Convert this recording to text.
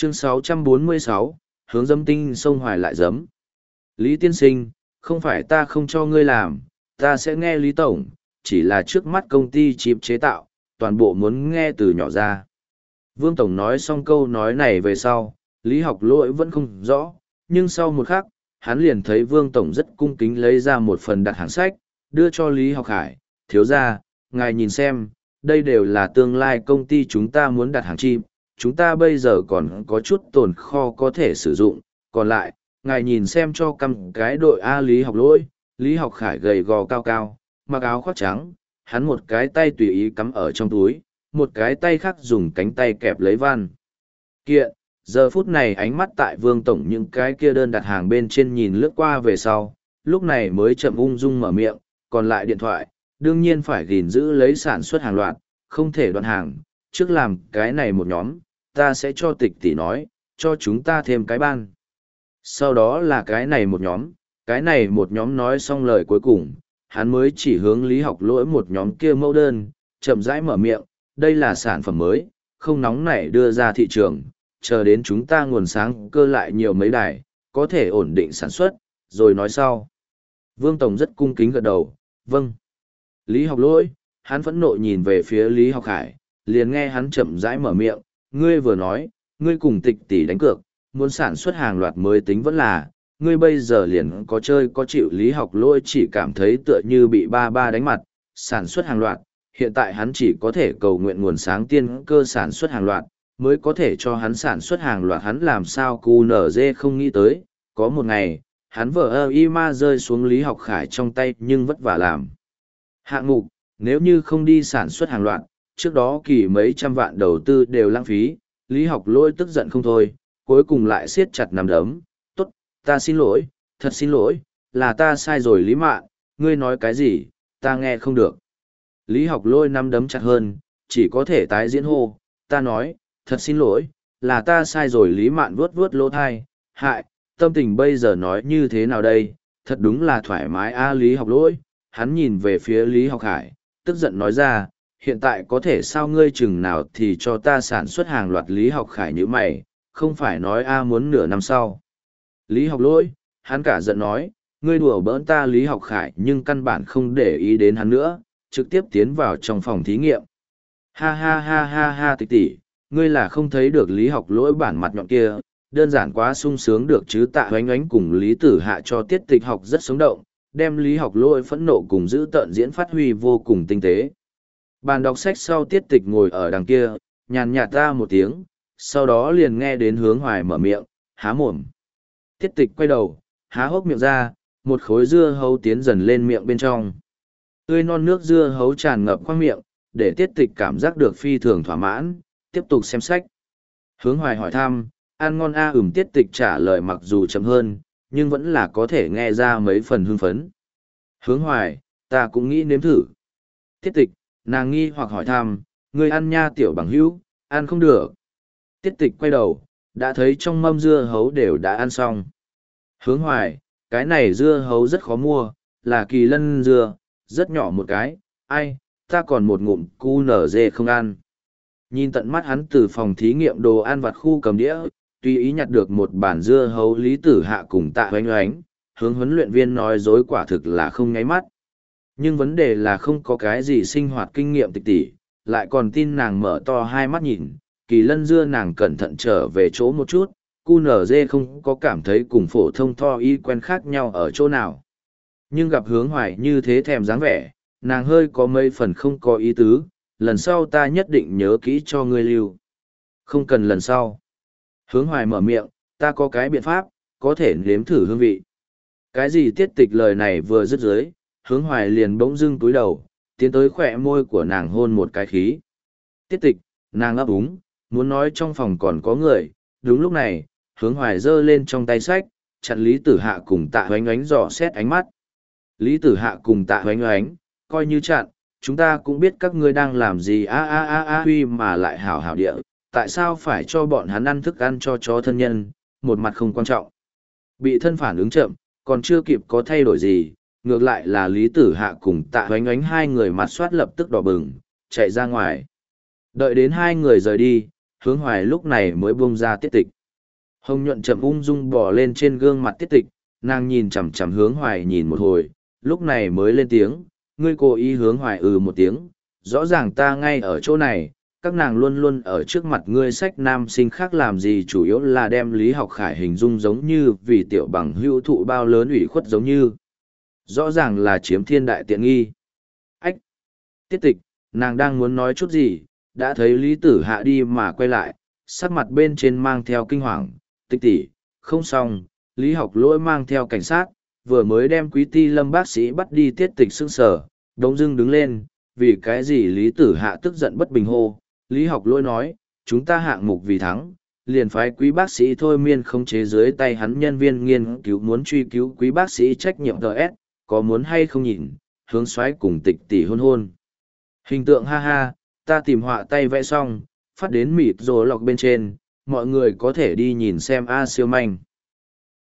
Chương 646, hướng dấm tinh sông Hoài lại giấm. Lý tiên sinh, không phải ta không cho ngươi làm, ta sẽ nghe Lý Tổng, chỉ là trước mắt công ty chip chế tạo, toàn bộ muốn nghe từ nhỏ ra. Vương Tổng nói xong câu nói này về sau, Lý Học Lỗi vẫn không rõ, nhưng sau một khắc, hắn liền thấy Vương Tổng rất cung kính lấy ra một phần đặt hàng sách, đưa cho Lý Học Hải, thiếu ra, ngài nhìn xem, đây đều là tương lai công ty chúng ta muốn đặt hàng chip, chúng ta bây giờ còn có chút tồn kho có thể sử dụng, còn lại, ngài nhìn xem cho cầm cái đội A Lý Học Lỗi, Lý Học Khải gầy gò cao cao, mặc áo khoác trắng, hắn một cái tay tùy ý cắm ở trong túi, một cái tay khác dùng cánh tay kẹp lấy văn kiện. Giờ phút này ánh mắt tại Vương Tổng những cái kia đơn đặt hàng bên trên nhìn lướt qua về sau, lúc này mới chậm ung dung mở miệng, còn lại điện thoại, đương nhiên phải gìn giữ lấy sản xuất hàng loạt, không thể đoạn hàng, trước làm cái này một nhóm, ta sẽ cho Tịch tỷ nói, cho chúng ta thêm cái ban. Sau đó là cái này một nhóm nói xong lời cuối cùng, hắn mới chỉ hướng Lý Học Lỗi một nhóm kia mẫu đơn, chậm rãi mở miệng, đây là sản phẩm mới, không nóng nảy đưa ra thị trường, chờ đến chúng ta nguồn sáng cơ lại nhiều mấy đài, có thể ổn định sản xuất, rồi nói sau. Vương Tổng rất cung kính gật đầu, vâng. Lý Học Lỗi, hắn phẫn nộ nhìn về phía Lý Học Hải, liền nghe hắn chậm rãi mở miệng, ngươi vừa nói, ngươi cùng Tịch tỷ đánh cược, muốn sản xuất hàng loạt mới tính vẫn là, ngươi bây giờ liền có chơi có chịu. Lý Học Lỗi chỉ cảm thấy tựa như bị ba ba đánh mặt, sản xuất hàng loạt, hiện tại hắn chỉ có thể cầu nguyện nguồn sáng tiên cơ sản xuất hàng loạt, mới có thể cho hắn sản xuất hàng loạt. Hắn làm sao QNZ không nghĩ tới, có một ngày, hắn vợ ma rơi xuống Lý Học Khải trong tay nhưng vất vả làm. Hạng mục, nếu như không đi sản xuất hàng loạt, trước đó kỳ mấy trăm vạn đầu tư đều lãng phí, Lý Học Lỗi tức giận không thôi, cuối cùng lại siết chặt nắm đấm, tốt, ta xin lỗi, thật xin lỗi, là ta sai rồi Lý Mạn, ngươi nói cái gì, ta nghe không được. Lý Học Lỗi nắm đấm chặt hơn, chỉ có thể tái diễn hô, ta nói, thật xin lỗi, là ta sai rồi. Lý Mạn vuốt vuốt lỗ thai, hại, tâm tình bây giờ nói như thế nào đây, thật đúng là thoải mái a. Lý Học Lỗi, hắn nhìn về phía Lý Học Hải, tức giận nói ra, hiện tại có thể sao ngươi chừng nào thì cho ta sản xuất hàng loạt. Lý Học Khải như mày, không phải nói a muốn nửa năm sau. Lý Học Lỗi, hắn cả giận nói, ngươi đùa bỡn ta. Lý Học Khải nhưng căn bản không để ý đến hắn nữa, trực tiếp tiến vào trong phòng thí nghiệm. Ha ha ha ha ha, Tịch tỷ, ngươi là không thấy được Lý Học Lỗi bản mặt nhọn kia, đơn giản quá sung sướng được chứ. Tạ Hoánh Ánh cùng Lý Tử Hạ cho tiết Tịch học rất sống động, đem Lý Học Lỗi phẫn nộ cùng giữ tợn diễn phát huy vô cùng tinh tế. Bàn đọc sách sau tiết Tịch ngồi ở đằng kia, nhàn nhạt ra một tiếng, sau đó liền nghe đến Hướng Hoài mở miệng, há mồm. Tiết Tịch quay đầu, há hốc miệng ra, một khối dưa hấu tiến dần lên miệng bên trong. Tươi non nước dưa hấu tràn ngập khoang miệng, để Tiết Tịch cảm giác được phi thường thỏa mãn, tiếp tục xem sách. Hướng Hoài hỏi thăm, ăn ngon a. Tiết Tịch trả lời mặc dù chậm hơn, nhưng vẫn là có thể nghe ra mấy phần hưng phấn. Hướng Hoài, ta cũng nghĩ nếm thử. Tiết Tịch, nàng nghi hoặc hỏi thăm, ngươi ăn nha tiểu bằng hữu, ăn không được. Tiết Tịch quay đầu, đã thấy trong mâm dưa hấu đều đã ăn xong. Hướng Hoài, cái này dưa hấu rất khó mua, là kỳ lân dưa, rất nhỏ một cái, ai, ta còn một ngụm QNZ không ăn. Nhìn tận mắt hắn từ phòng thí nghiệm đồ ăn vặt khu cầm đĩa, tùy ý nhặt được một bản dưa hấu. Lý Tử Hạ cùng Tạ Hoánh Ánh, hướng huấn luyện viên nói dối quả thực là không nháy mắt. Nhưng vấn đề là không có cái gì sinh hoạt kinh nghiệm. Tịch tỷ, lại còn tin nàng mở to hai mắt nhìn, kỳ lân dưa nàng cẩn thận trở về chỗ một chút, QNZ không có cảm thấy cùng phổ thông tho y quen khác nhau ở chỗ nào. Nhưng gặp Hướng Hoài như thế thèm dáng vẻ, nàng hơi có mấy phần không có ý tứ, lần sau ta nhất định nhớ kỹ cho ngươi lưu. Không cần lần sau. Hướng Hoài mở miệng, ta có cái biện pháp, có thể nếm thử hương vị. Cái gì? Tiết Tịch lời này vừa dứt dưới, Hướng Hoài liền bỗng dưng túi đầu, tiến tới khỏe môi của nàng hôn một cái khí. Tiết Tịch, nàng ấp úng, muốn nói trong phòng còn có người. Đúng lúc này, Hướng Hoài giơ lên trong tay sách, chặn Lý Tử Hạ cùng Tạ Hoánh Ánh dò xét ánh mắt. Lý Tử Hạ cùng Tạ Hoánh Ánh, coi như chặn, chúng ta cũng biết các ngươi đang làm gì huy mà lại hảo hảo địa, tại sao phải cho bọn hắn ăn thức ăn cho chó thân nhân, một mặt không quan trọng. Bị thân phản ứng chậm, còn chưa kịp có thay đổi gì, ngược lại là Lý Tử Hạ cùng Tạ Hoánh Ánh hai người mặt soát lập tức đỏ bừng, chạy ra ngoài. Đợi đến hai người rời đi, hướng hoài lúc này mới buông ra tiết tịch. Hồng nhuận chậm ung dung bỏ lên trên gương mặt tiết tịch, nàng nhìn chằm chằm hướng hoài nhìn một hồi, lúc này mới lên tiếng, ngươi cố ý hướng hoài một tiếng, rõ ràng ta ngay ở chỗ này, các nàng luôn luôn ở trước mặt ngươi sách nam sinh khác làm gì chủ yếu là đem Lý Học Khải hình dung giống như vì tiểu bằng hữu thụ bao lớn ủy khuất giống như. Rõ ràng là chiếm thiên đại tiện nghi. Ách! Tiết tịch, nàng đang muốn nói chút gì, đã thấy Lý Tử Hạ đi mà quay lại, sắc mặt bên trên mang theo kinh hoàng, tịch tỷ, không xong, Lý Học Lỗi mang theo cảnh sát, vừa mới đem Quý Ti Lâm bác sĩ bắt đi. Tiết tịch sững sờ, đống dưng đứng lên, vì cái gì Lý Tử Hạ tức giận bất bình hô. Lý Học Lỗi nói, chúng ta hạng mục vì thắng, liền phái quý bác sĩ thôi miên khống chế dưới tay hắn nhân viên nghiên cứu muốn truy cứu quý bác sĩ trách nhiệm GS, có muốn hay không nhìn, hướng xoáy cùng tịch tỷ hôn hôn. Hình tượng ha ha, ta tìm họa tay vẽ xong, phát đến mịt rồi lọc bên trên, mọi người có thể đi nhìn xem A siêu manh.